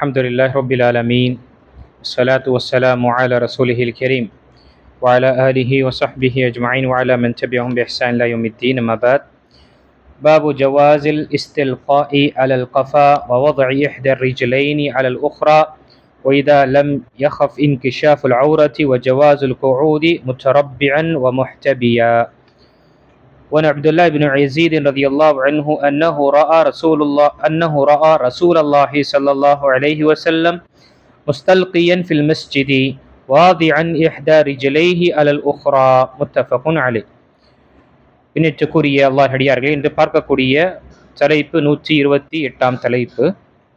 الحمد لله رب العالمين والصلاة والسلام على رسوله الكريم وعلى آله وصحبه أجمعين وعلى من تبعهم بإحسان إلى يوم الدين. أما بعد. باب جواز الاستلقاء على القفا ووضع إحدى الرجلين على الأخرى وإذا لم يخف انكشاف العورة وجواز القعود متربعا ومحتبيا. وعن عبد الله بن يزيد رضي الله عنه أنه رأى رسول الله صلى الله عليه وسلم مستلقيا في المسجد واضعا إحدى رجليه على الأخرى متفق عليه. பின்னிட்டுக்குரிய அல்லாஹ் அடியார்களே, இன்று பார்க்கக்கூடிய தலைப்பு 128ஆம் தலைப்பு.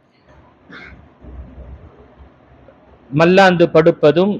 மல்லாந்து படுப்பதும்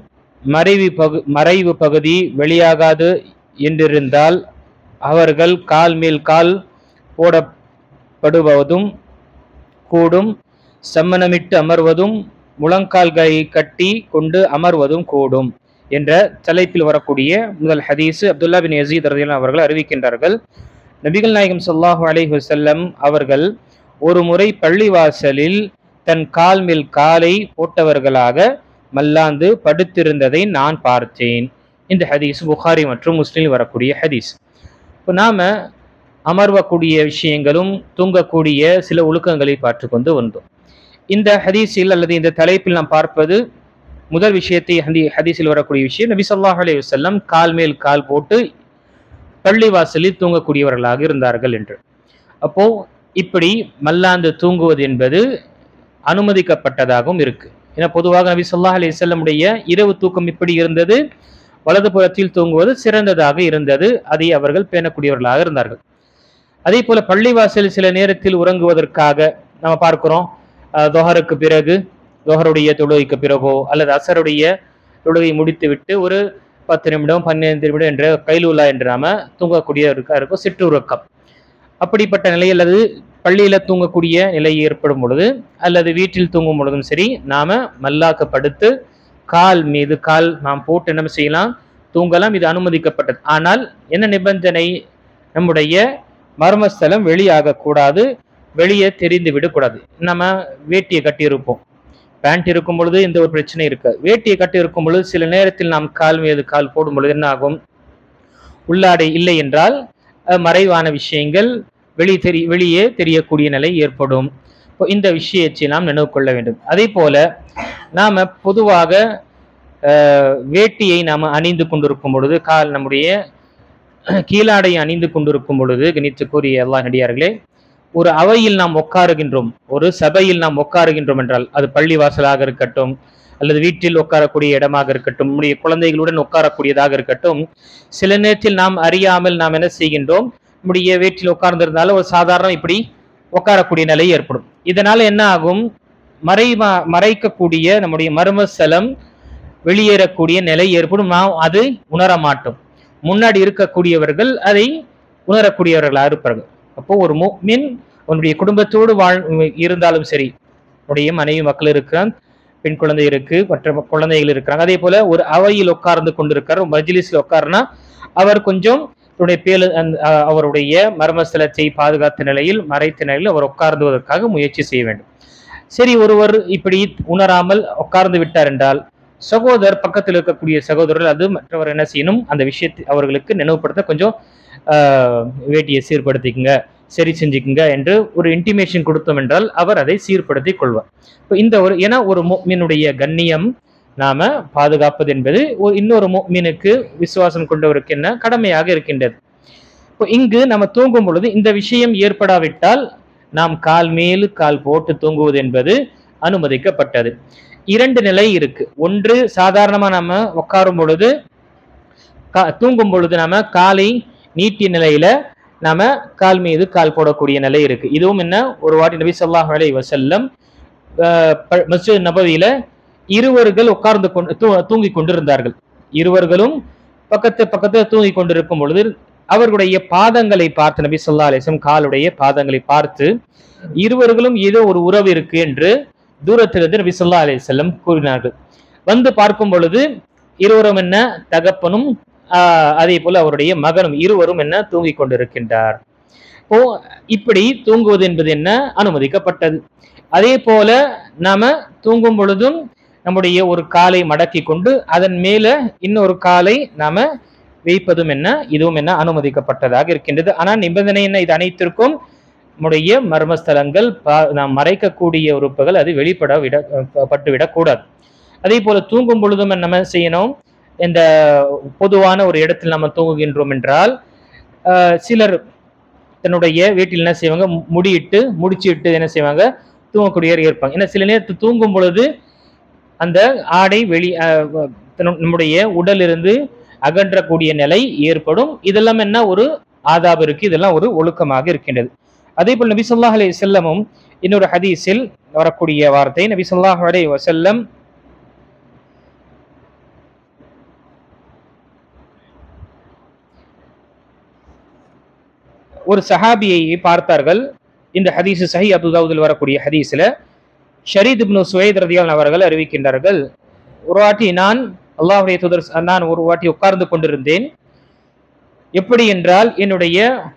மறைவு பகுதி வெளியாகாது என்றிருந்தால் அவர்கள் கால் மேல் கால் போடப்படுவதும் கூடும், சம்மணமிட்டு அமர்வதும் முழங்கால்களை கட்டி கொண்டு அமர்வதும் கூடும் என்ற தலைப்பில் வரக்கூடிய முதல் ஹதீஸ் அப்துல்லா பின் யஸீத் ரலியல்லாஹு அவர்கள் அறிவிக்கின்றார்கள். நபிகள் நாயகம் ஸல்லல்லாஹு அலைஹி வஸல்லம் அவர்கள் ஒரு முறை பள்ளிவாசலில் தன் கால் மேல் காலை போட்டவர்களாக மல்லாந்து படுத்திருந்ததை நான் பார்த்தேன். இந்த ஹதீஸ் புகாரி மற்றும் முஸ்லிமில் வரக்கூடிய ஹதீஸ். இப்போ நாம அமர்வக்கூடிய விஷயங்களும் தூங்கக்கூடிய சில ஒழுக்கங்களை பார்த்து கொண்டு வந்தோம். இந்த ஹதீஸில் அல்லது இந்த தலைப்பில் நாம் பார்ப்பது முதல் விஷயத்தை, ஹதீஸில் வரக்கூடிய விஷயம், நபி ஸல்லல்லாஹு அலைஹி வஸல்லம் கால் மேல் கால் போட்டு பள்ளிவாசலில் தூங்கக்கூடியவர்களாக இருந்தார்கள் என்று. அப்போ இப்படி மல்லாந்து தூங்குவது என்பது அனுமதிக்கப்பட்டதாகவும் இருக்கு. ஏன்னா பொதுவாக நபி ஸல்லல்லாஹு அலைஹி வஸல்லமுடைய இரவு தூக்கம் இப்படி இருந்தது, வலது புறத்தில் தூங்குவது சிறந்ததாக இருந்தது. அதை அவர்கள் பேணக்கூடியவர்களாக இருந்தார்கள். அதே போல பள்ளிவாசல் சில நேரத்தில் உறங்குவதற்காக நம்ம பார்க்கிறோம். தொஹருக்கு பிறகு, தொஹருடைய தொழுகைக்கு பிறகோ அல்லது அசருடைய தொழுகை முடித்து விட்டு ஒரு 10 நிமிடம் 15 நிமிடம் என்ற கைலூலா என்று நாம தூங்கக்கூடியவருக்கா இருக்கும் சிற்றுறக்கம். அப்படிப்பட்ட நிலை அல்லது பள்ளியில தூங்கக்கூடிய நிலை ஏற்படும் பொழுது அல்லது வீட்டில் தூங்கும் பொழுதும் சரி, நாம மல்லாக்க படுத்து கால் மீது கால் நாம் போட்டு என்ன செய்யலாம், தூங்கலாம். இது அனுமதிக்கப்பட்டது. ஆனால் என்ன நிபந்தனை, நம்முடைய மர்மஸ்தலம் வெளியாக கூடாது, வெளியே தெரிந்து விடக்கூடாது. நம்ம வேட்டியை கட்டி இருப்போம், பேண்ட் இருக்கும் பொழுது எந்த ஒரு பிரச்சனை இருக்காது. வேட்டியை கட்டி இருக்கும் பொழுது சில நேரத்தில் நாம் கால் மீது கால் போடும் பொழுது என்ன ஆகும், உள்ளாடை இல்லை என்றால் மறைவான விஷயங்கள் வெளியே தெரியக்கூடிய நிலை ஏற்படும். இந்த விஷயத்தை நாம் நினைவு கொள்ள வேண்டும். அதே போல நாம பொதுவாக வேட்டியை நாம அணிந்து கொண்டிருக்கும் பொழுது, நம்முடைய கீழாடை அணிந்து கொண்டிருக்கும் பொழுது, கணித்துக்குரிய அல்லாஹ் நடிகார்களே, ஒரு அவையில் நாம் உட்காருகின்றோம், ஒரு சபையில் நாம் உட்காருகின்றோம் என்றால், அது பள்ளிவாசலாக இருக்கட்டும் அல்லது வீட்டில் உட்காரக்கூடிய இடமாக இருக்கட்டும், நம்முடைய குழந்தைகளுடன் உட்காரக்கூடியதாக இருக்கட்டும், சில நேரத்தில் நாம் அறியாமல் நாம் என்ன செய்கின்றோம், நம்முடைய வீட்டில் உட்கார்ந்திருந்தாலும் ஒரு சாதாரண இப்படி உட்காரக்கூடிய நிலை ஏற்படும். இதனால என்ன ஆகும், மறைக்கக்கூடிய நம்முடைய மர்மஸ்தலம் வெளியேறக்கூடிய நிலை ஏற்படும். நாம் அது உணர மாட்டோம். முன்னாடி இருக்கக்கூடியவர்கள் அதை உணரக்கூடியவர்களாக இருப்பார்கள். அப்போ ஒரு முஃமின் உன்னுடைய குடும்பத்தோடு இருந்தாலும் சரி, உடைய மனைவி மக்கள் இருக்கிறான், பெண் குழந்தை இருக்கு, மற்ற குழந்தைகள் இருக்கிறாங்க, அதே போல ஒரு அவையில் உட்கார்ந்து கொண்டிருக்கிறார், மஜ்லிஸ்ல உட்கார்னா அவர் கொஞ்சம் அவருடைய மர்மஸ்தலத்தை பாதுகாத்த நிலையில், மறைத்த நிலையில் அவர் உட்கார்ந்துவதற்காக முயற்சி செய்ய வேண்டும். சரி, ஒருவர் இப்படி உணராமல் உட்கார்ந்து விட்டார் என்றால் சகோதரர், பக்கத்தில் இருக்கக்கூடிய சகோதரர்கள் அது மற்றவர் என்ன செய்யணும், அந்த விஷயத்தை அவர்களுக்கு நினைவுபடுத்த கொஞ்சம் வேட்டியை சீர்படுத்திக்குங்க, சரி செஞ்சுக்குங்க என்று ஒரு இன்டிமேஷன் கொடுத்தோம் என்றால் அவர் அதை சீர்படுத்தி கொள்வார். இப்போ இந்த ஏன்னா ஒரு முஃமினுடைய கண்ணியம் நாம பாதுகாப்பது என்பது இன்னொரு முஃமினுக்கு, விசுவாசம் கொண்டவருக்கு என்ன கடமையாக இருக்கின்றது. இப்போ இங்கு நம்ம தூங்கும் பொழுது இந்த விஷயம் ஏற்படாவிட்டால் நாம் கால் மேல் கால் போட்டு தூங்குவது என்பது அனுமதிக்கப்பட்டது. 2 நிலை இருக்கு. ஒன்று, சாதாரணமா நம்ம உட்காரும் பொழுது, தூங்கும் பொழுது நாம காலை நீட்டிய நிலையில நாம கால் மீது கால் போடக்கூடிய நிலை இருக்கு. இதுவும் என்ன, ஒரு வாட்டி நபி ஸல்லல்லாஹு அலைஹி வஸல்லம் மஸ்ஜித் நபவியில இருவர்கள் உட்கார்ந்து தூங்கி கொண்டிருந்தார்கள். இருவர்களும் பக்கத்து தூங்கி கொண்டிருக்கும் பொழுது அவர்களுடைய பாதங்களை பார்த்து நபி ஸல்லல்லாஹு அலைஹி வஸல்லம் காலுடைய பாதங்களை பார்த்து, இருவர்களும் ஏதோ ஒரு உறவு இருக்கு என்று தூரத்திலிருந்து நபி ஸல்லல்லாஹு அலைஹி வஸல்லம் கூறினார்கள். வந்து பார்க்கும் பொழுது இருவரும் என்ன, தகப்பனும் அதே போல அவருடைய மகனும் இருவரும் என்ன தூங்கி கொண்டிருக்கின்றார். இப்போ இப்படி தூங்குவது என்பது என்ன, அனுமதிக்கப்பட்டது. அதே போல நாம தூங்கும் பொழுதும் நம்முடைய ஒரு காலை மடக்கி கொண்டு அதன் மேல இன்னொரு காலை நாம வைப்பதும் என்ன, இதுவும் என்ன, அனுமதிக்கப்பட்டதாக இருக்கின்றது. ஆனால் நிபந்தனை என்ன, இது அனைத்திற்கும் நம்முடைய மர்மஸ்தலங்கள் நாம் மறைக்கக்கூடிய உறுப்புகள் அது பட்டுவிடக் கூடாது. அதே போல தூங்கும் பொழுதும் நம்ம செய்யணும், இந்த பொதுவான ஒரு இடத்தில் நம்ம தூங்குகின்றோம் என்றால் சிலர் தன்னுடைய வீட்டில் என்ன செய்வாங்க, முடிச்சிட்டு என்ன செய்வாங்க, தூங்கக்கூடியவர் இருப்பாங்க. ஏன்னா சில நேரத்தில் தூங்கும் பொழுது அந்த ஆடை நம்முடைய உடலிருந்து அகன்றக்கூடிய நிலை ஏற்படும். இதெல்லாம் என்ன, ஒரு ஆதாபு இருக்கு, இதெல்லாம் ஒரு ஒழுக்கமாக இருக்கின்றது. அதே போல் நபி ஸல்லல்லாஹு அலைஹி வஸல்லம் இன்னொரு ஹதீஸில் வரக்கூடிய வார்த்தை, நபி ஸல்லல்லாஹு அலைஹி வஸல்லம் ஒரு சஹாபியை பார்த்தார்கள். இந்த ஹதீஸ் சஹீஹ் அபூ தாவூதில் வரக்கூடிய ஹதீஸ்ல ஷரீத் இப்னு சுவைத் ரலியல்லாஹு அவர்கள் அறிவிக்கின்றார்கள், ஒரு வாட்டி அல்லாஹ்வுடைய தூதர் நான் ஒரு வாட்டி உட்கார்ந்து கொண்டிருந்தேன். எப்படி என்றால், என்னுடைய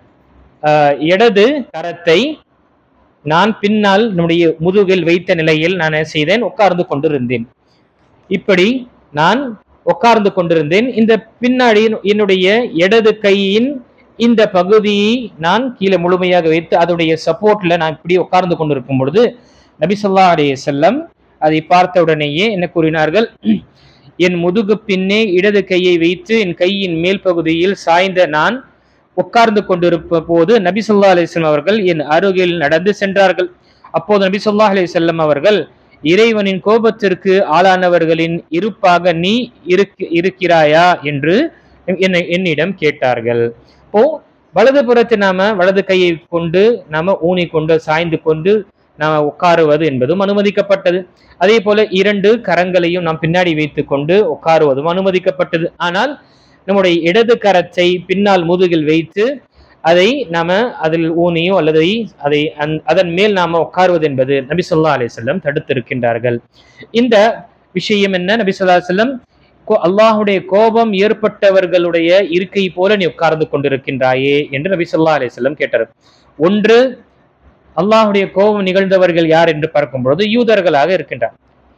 இடது கரத்தை நான் பின்னால் நம்முடைய முதுகில் வைத்த நிலையில் நான் செய்தேன், உட்கார்ந்து கொண்டிருந்தேன். இப்படி நான் உட்கார்ந்து கொண்டிருந்தேன். இந்த பின்னாடி என்னுடைய இடது கையின் இந்த பகுதியை நான் கீழே முழுமையாக வைத்து அதனுடைய சப்போர்ட்ல நான் இப்படி உட்கார்ந்து கொண்டிருக்கும் பொழுது நபி ஸல்லல்லாஹு அலைஹி வஸல்லம் அதை பார்த்த உடனேயே என்ன கூறினார்கள், என் முதுகு பின்னே இடது கையை வைத்து என் கையின் மேல் பகுதியில் சாய்ந்த நான் உட்கார்ந்து கொண்டிருப்ப போது நபி ஸல்லல்லாஹு அலைஹி வஸல்லம் அவர்கள் என் அருகில் நடந்து சென்றார்கள். அப்போது நபி ஸல்லல்லாஹு அலைஹி வஸல்லம் அவர்கள், இறைவனின் கோபத்திற்கு ஆளானவர்களின் இருப்பாக நீ இருக்கிறாயா என்று என்னிடம் கேட்டார்கள். இப்போ வலது புறத்தை வலது கையை கொண்டு ஊனி கொண்டு சாய்ந்து கொண்டு நாம உட்காருவது என்பதும் அனுமதிக்கப்பட்டது. அதே போல 2 கரங்களையும் நாம் பின்னாடி வைத்துக் கொண்டு உட்காருவதும் அனுமதிக்கப்பட்டது. ஆனால் நம்முடைய இடது கரத்தை பின்னால் முதுகில் வைத்து அதை அதில் ஊனியோ அல்லது அதன் மேல் உட்காருவது என்பது நபி ஸல்லல்லாஹு அலைஹி வஸல்லம் தடுத்திருக்கின்றார்கள். இந்த விஷயம் என்ன, நபி ஸல்லல்லாஹு அலைஹி வஸல்லம், அல்லாஹுடைய கோபம் ஏற்பட்டவர்களுடைய இருக்கை போல நீ உட்கார்ந்து கொண்டிருக்கின்றாயே என்று நபி ஸல்லல்லாஹு அலைஹி வஸல்லம் கேட்டார். ஒன்று, அல்லாஹுடைய கோபம் நிகழ்ந்தவர்கள் யார் என்று பார்க்கும்பொழுது யூதர்களாக இருக்கின்றார்.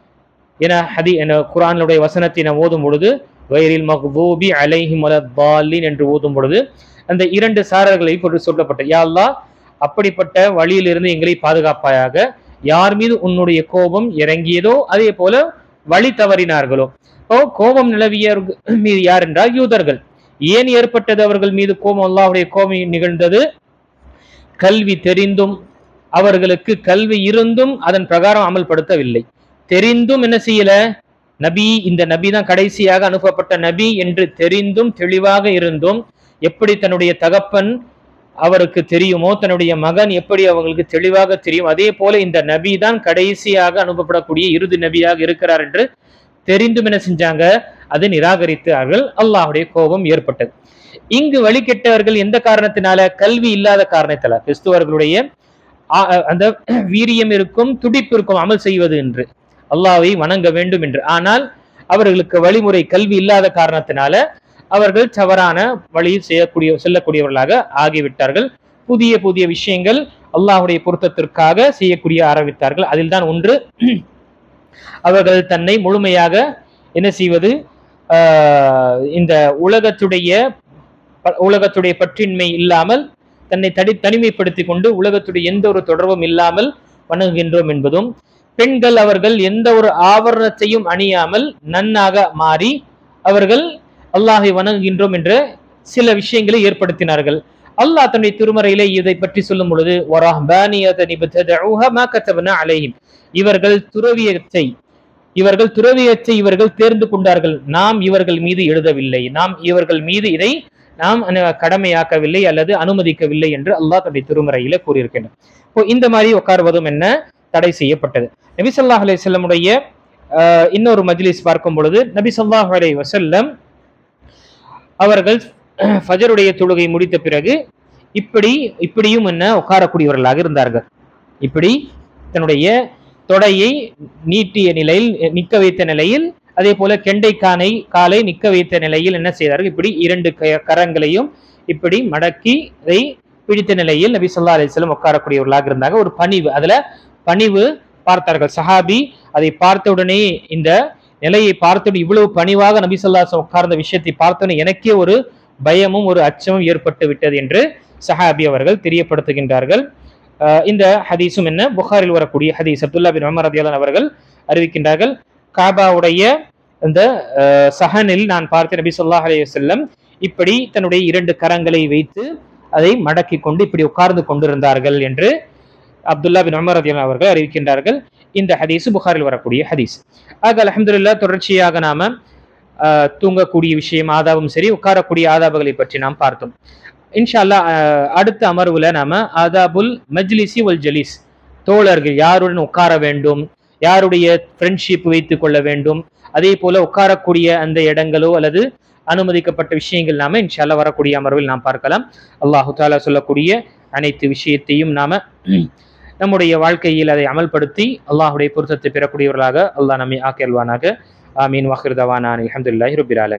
என குர்ஆனுடைய வசனத்தை நாம் ஓதும் பொழுது வைரில் மக்தூபி அலைஹிம் வலத்தாலின் என்று ஓதும் பொழுது அந்த 2 சாரர்களை பொறுத்து சொல்லப்பட்ட, யா அல்லாஹ் அப்படிப்பட்ட வழியிலிருந்து எங்களை பாதுகாப்பாயாக, யார் மீது உன்னுடைய கோபம் இறங்கியதோ அதே போல வழி தவறினார்களோ. கோபம் நிலவியவர்கள் மீது யார் என்றால் யூதர்கள். ஏன் ஏற்பட்டது அவர்கள் மீது கோபம், அல்லாஹ்வுடைய கோபம் நிகழ்ந்தது? கல்வி தெரிந்தும், அவர்களுக்கு கல்வி இருந்தும் அதன் பிரகாரம் அமல்படுத்தவில்லை. தெரிந்தும் என்ன செய்யல, இந்த நபி தான் கடைசியாக அனுப்பப்பட்ட நபி என்று தெரிந்தும் தெளிவாக இருந்தும், எப்படி தன்னுடைய தகப்பன் அவருக்கு தெரியுமோ, தன்னுடைய மகன் எப்படி அவங்களுக்கு தெளிவாக தெரியும், அதே போல இந்த நபி தான் கடைசியாக அனுப்பப்படக்கூடிய இறுதி நபியாக இருக்கிறார் என்று தெரிந்தும் என்ன செஞ்சாங்க, அதை நிராகரித்தார்கள். அல்லாஹ்வுடைய கோபம் ஏற்பட்டது. இங்கு வழிகெட்டவர்கள் எந்த காரணத்தினால, கல்வி இல்லாத காரணத்தினால. கிறிஸ்துவர்களுடைய அந்த வீரியம் இருக்கும், துடிப்பு இருக்கும் அமல் செய்வது என்று, அல்லாஹ்வை வணங்க வேண்டும் என்று. ஆனால் அவர்களுக்கு வழிமுறை கல்வி இல்லாத காரணத்தினால அவர்கள் தவறான வழியில் செல்லக்கூடியவர்களாக ஆகிவிட்டார்கள். புதிய புதிய விஷயங்கள் அல்லாஹ்வுடைய பொருத்தத்திற்காக செய்யக்கூடிய ஆரம்பித்தார்கள். அதில் தான் ஒன்று, அவர்கள் தன்னை முழுமையாக என்ன செய்வது, இந்த உலகத்துடைய பற்றின்மை இல்லாமல் தன்னை தனிமைப்படுத்தி கொண்டு உலகத்துடைய எந்த ஒரு தொடர்பும் இல்லாமல் வணங்குகின்றோம் என்பதும், பெண்கள் அவர்கள் எந்த ஒரு ஆவரணத்தையும் அணியாமல் நன்னாக மாறி அவர்கள் அல்லாஹை வணங்குகின்றோம் என்ற சில விஷயங்களை ஏற்படுத்தினார்கள். அல்லாஹ் தன்னுடைய திருமறையிலே இதை பற்றி சொல்லும் பொழுது, இவர்கள் துறவியத்தை இவர்கள் தேர்ந்து கொண்டார்கள், நாம் இவர்கள் மீது எழுதவில்லை, நாம் இவர்கள் மீது இதை நாம் கடமையாக்கவில்லை அல்லது அனுமதிக்கவில்லை என்று அல்லாஹ் தன்னுடைய திருமறையில கூறியிருக்கின்றார். இப்போ இந்த மாதிரி உட்கார்வதும் என்ன, தடை செய்யப்பட்டது. நபி ஸல்லல்லாஹு அலைஹி வஸல்லமுடைய இன்னொரு மஜ்லிஸ் பார்க்கும் பொழுது நபி ஸல்லல்லாஹு அலைஹி வஸல்லம் அவர்கள் ஃபஜருடைய தொழுகை முடித்த பிறகு இப்படியும் என்ன உட்காரக்கூடியவர்களாக இருந்தார்கள். இப்படி தன்னுடைய தொடையை நீட்டிய நிலையில், நிற்க வைத்த நிலையில், அதே போல காலை நிற்க வைத்த நிலையில் என்ன செய்தார்கள், இப்படி 2 கரங்களையும் இப்படி மடக்கி அதை பிடித்த நிலையில் நபி ஸல்லல்லாஹு அலைஹி வஸல்லம் உட்காரக்கூடியவர்களாக இருந்தாங்க. ஒரு பணிவு, அதுல பணிவு பார்த்தார்கள். சஹாபி அதை பார்த்தவுடனே, இந்த நிலையை பார்த்தவுடனே, இவ்வளவு பணிவாக நபி ஸல்லல்லாஹு அலைஹி வஸல்லம் உட்கார்ந்த விஷயத்தை பார்த்தவுடனே எனக்கே ஒரு பயமும் ஒரு அச்சமும் ஏற்பட்டு விட்டது என்று சஹாபி அவர்கள் தெரியப்படுத்துகின்றார்கள். இந்த ஹதீஸும் என்ன, புகாரில் வரக்கூடிய ஹதீஸ். அப்துல்லா பின் உமர் ரலியல்லாஹு அவர்கள் அறிவிக்கின்றார்கள், காபாவுடைய இந்த சஹனில் நான் பார்த்த நபி ஸல்லல்லாஹு அலைஹி வஸல்லம் இப்படி தன்னுடைய 2 கரங்களை வைத்து அதை மடக்கி கொண்டு இப்படி உட்கார்ந்து கொண்டிருந்தார்கள் என்று அப்துல்லா பின் உமர் ரலியல்லாஹு அவர்கள் அறிவிக்கின்றார்கள். இந்த ஹதீஸ் புகாரில் வரக்கூடிய ஹதீஸ். ஆக அல்ஹம்துலில்லாஹ், தொடர்ச்சியாக நாம தூங்கக்கூடிய விஷயம் ஆதாபும் சரி, உட்காரக்கூடிய ஆதாபுகளை பற்றி நாம் பார்த்தோம். இன்ஷா அல்லாஹ் அடுத்த அமர்வுல நாம ஆதாபுல் மஜ்லிசி வல் ஜலீஸ், தோழர்கள் யாருடன் உட்கார வேண்டும், யாருடைய ஃப்ரெண்ட்ஷிப் வைத்துக் கொள்ள வேண்டும், அதே போல உட்காரக்கூடிய அந்த இடங்களோ அல்லது அனுமதிக்கப்பட்ட விஷயங்கள் நாம இன்ஷா அல்லாஹ் வரக்கூடிய அமர்வில் நாம் பார்க்கலாம். அல்லாஹு தஆலா சொல்லக்கூடிய அனைத்து விஷயத்தையும் நாம நம்முடைய வாழ்க்கையில் அதை அமல்படுத்தி அல்லாஹுடைய பொருத்தத்தை பெறக்கூடியவர்களாக அல்லாஹ் நம்மை ஆக்கியல்வானாக. ஆமீன். வஹிர் தவானா அல்ஹம்துலில்லாஹி ரப்பில் ஆலமீன்.